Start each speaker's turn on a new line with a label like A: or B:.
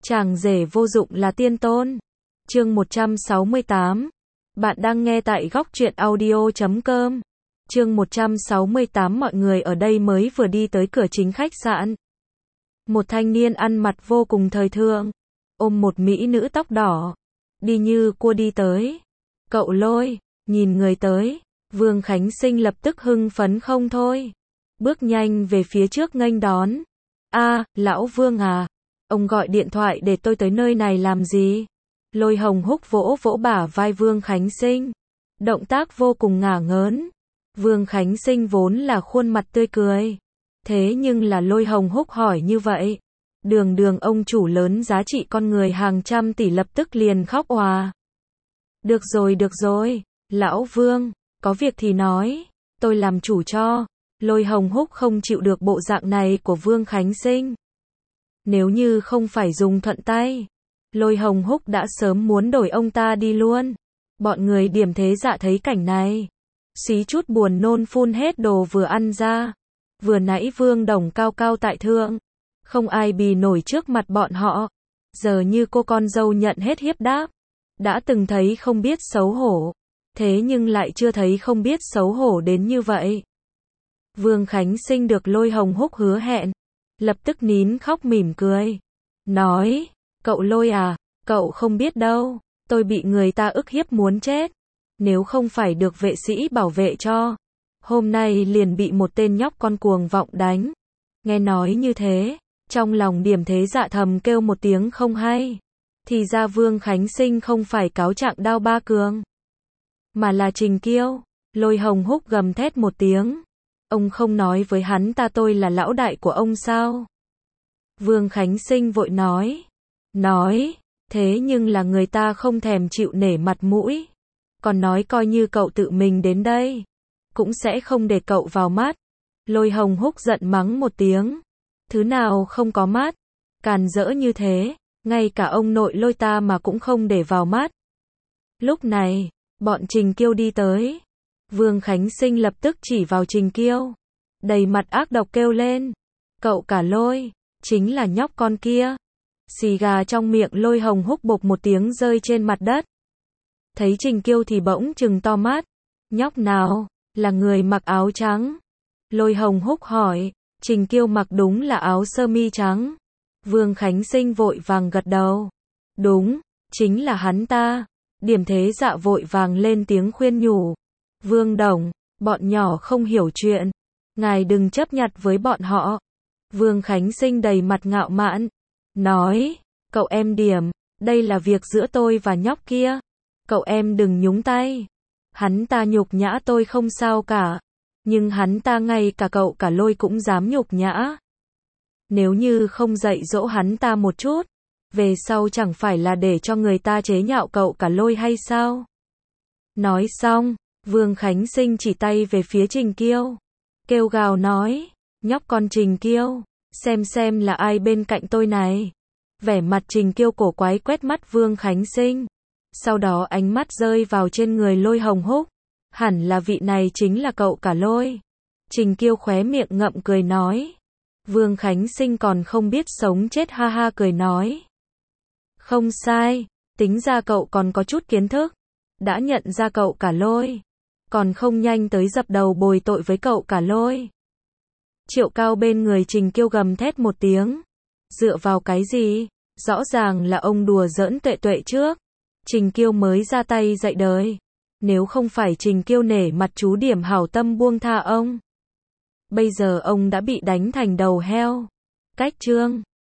A: Chàng rể vô dụng là tiên tôn. Chương 168. Bạn đang nghe tại góc truyện audio.com. Chương 168. Mọi người ở đây mới vừa đi tới cửa chính khách sạn. Một thanh niên ăn mặc vô cùng thời thượng, ôm một mỹ nữ tóc đỏ, đi như cua đi tới. Cậu Lôi, nhìn người tới, Vương Khánh Sinh lập tức hưng phấn không thôi, bước nhanh về phía trước nghênh đón. Lão Vương à, ông gọi điện thoại để tôi tới nơi này làm gì? Lôi Hồng Húc vỗ vỗ bả vai Vương Khánh Sinh, động tác vô cùng ngả ngớn. Vương Khánh Sinh vốn là khuôn mặt tươi cười, thế nhưng là Lôi Hồng Húc hỏi như vậy, đường ông chủ lớn giá trị con người hàng trăm tỷ lập tức liền khóc òa. Được rồi, lão Vương, có việc thì nói, tôi làm chủ cho. Lôi Hồng Húc không chịu được bộ dạng này của Vương Khánh Sinh. Nếu như không phải dùng thuận tay, Lôi Hồng Húc đã sớm muốn đổi ông ta đi luôn. Bọn người Điểm Thế Dạ thấy cảnh này, xí chút buồn nôn phun hết đồ vừa ăn ra. Vừa nãy Vương Đồng cao cao tại thượng, không ai bì nổi trước mặt bọn họ. Giờ như cô con dâu nhận hết hiếp đáp. Đã từng thấy không biết xấu hổ, thế nhưng lại chưa thấy không biết xấu hổ đến như vậy. Vương Khánh Sinh được Lôi Hồng Húc hứa hẹn, lập tức nín khóc mỉm cười, nói, cậu Lôi à, cậu không biết đâu, tôi bị người ta ức hiếp muốn chết. Nếu không phải được vệ sĩ bảo vệ cho, hôm nay liền bị một tên nhóc con cuồng vọng đánh. Nghe nói như thế, trong lòng Điểm Thế Dạ thầm kêu một tiếng không hay. Thì ra Vương Khánh Sinh không phải cáo trạng Đao Ba Cường, mà là Trình Kiêu. Lôi Hồng Húc gầm thét một tiếng. Ông không nói với hắn ta tôi là lão đại của ông sao? Vương Khánh Sinh vội nói, thế nhưng là người ta không thèm chịu nể mặt mũi. Còn nói coi như cậu tự mình đến đây, cũng sẽ không để cậu vào mắt. Lôi Hồng Húc giận mắng một tiếng. Thứ nào không có mắt, càn rỡ như thế, ngay cả ông nội Lôi ta mà cũng không để vào mắt. Lúc này, bọn Trình Kiêu đi tới. Vương Khánh Sinh lập tức chỉ vào Trình Kiêu, đầy mặt ác độc kêu lên, cậu cả Lôi, chính là nhóc con kia. Xì gà trong miệng Lôi Hồng Húc bộc một tiếng rơi trên mặt đất. Thấy Trình Kiêu thì bỗng trừng to mắt. Nhóc nào? Là người mặc áo trắng? Lôi Hồng Húc hỏi. Trình Kiêu mặc đúng là áo sơ mi trắng. Vương Khánh Sinh vội vàng gật đầu. Đúng, chính là hắn ta. Điểm Thế Dạ vội vàng lên tiếng khuyên nhủ. Vương Đồng, bọn nhỏ không hiểu chuyện, ngài đừng chấp nhặt với bọn họ. Vương Khánh Sinh đầy mặt ngạo mạn, nói, cậu em Điểm, đây là việc giữa tôi và nhóc kia. Cậu em đừng nhúng tay. Hắn ta nhục nhã tôi không sao cả, nhưng hắn ta ngay cả cậu cả Lôi cũng dám nhục nhã. Nếu như không dạy dỗ hắn ta một chút, về sau chẳng phải là để cho người ta chế nhạo cậu cả Lôi hay sao? Nói xong, Vương Khánh Sinh chỉ tay về phía Trình Kiêu, kêu gào nói, nhóc con Trình Kiêu, xem là ai bên cạnh tôi này. Vẻ mặt Trình Kiêu cổ quái quét mắt Vương Khánh Sinh, sau đó ánh mắt rơi vào trên người Lôi Hồng Húc, hẳn là vị này chính là cậu cả Lôi. Trình Kiêu khóe miệng ngậm cười nói. Vương Khánh Sinh còn không biết sống chết ha ha cười nói. Không sai, tính ra cậu còn có chút kiến thức, đã nhận ra cậu cả Lôi, còn không nhanh tới dập đầu bồi tội với cậu cả Lôi. Triệu Cao bên người Trình Kiêu gầm thét một tiếng. Dựa vào cái gì? Rõ ràng là ông đùa giỡn Tuệ Tuệ trước, Trình Kiêu mới ra tay dạy đời. Nếu không phải Trình Kiêu nể mặt chú Điểm hảo tâm buông tha ông, bây giờ ông đã bị đánh thành đầu heo. Cách chương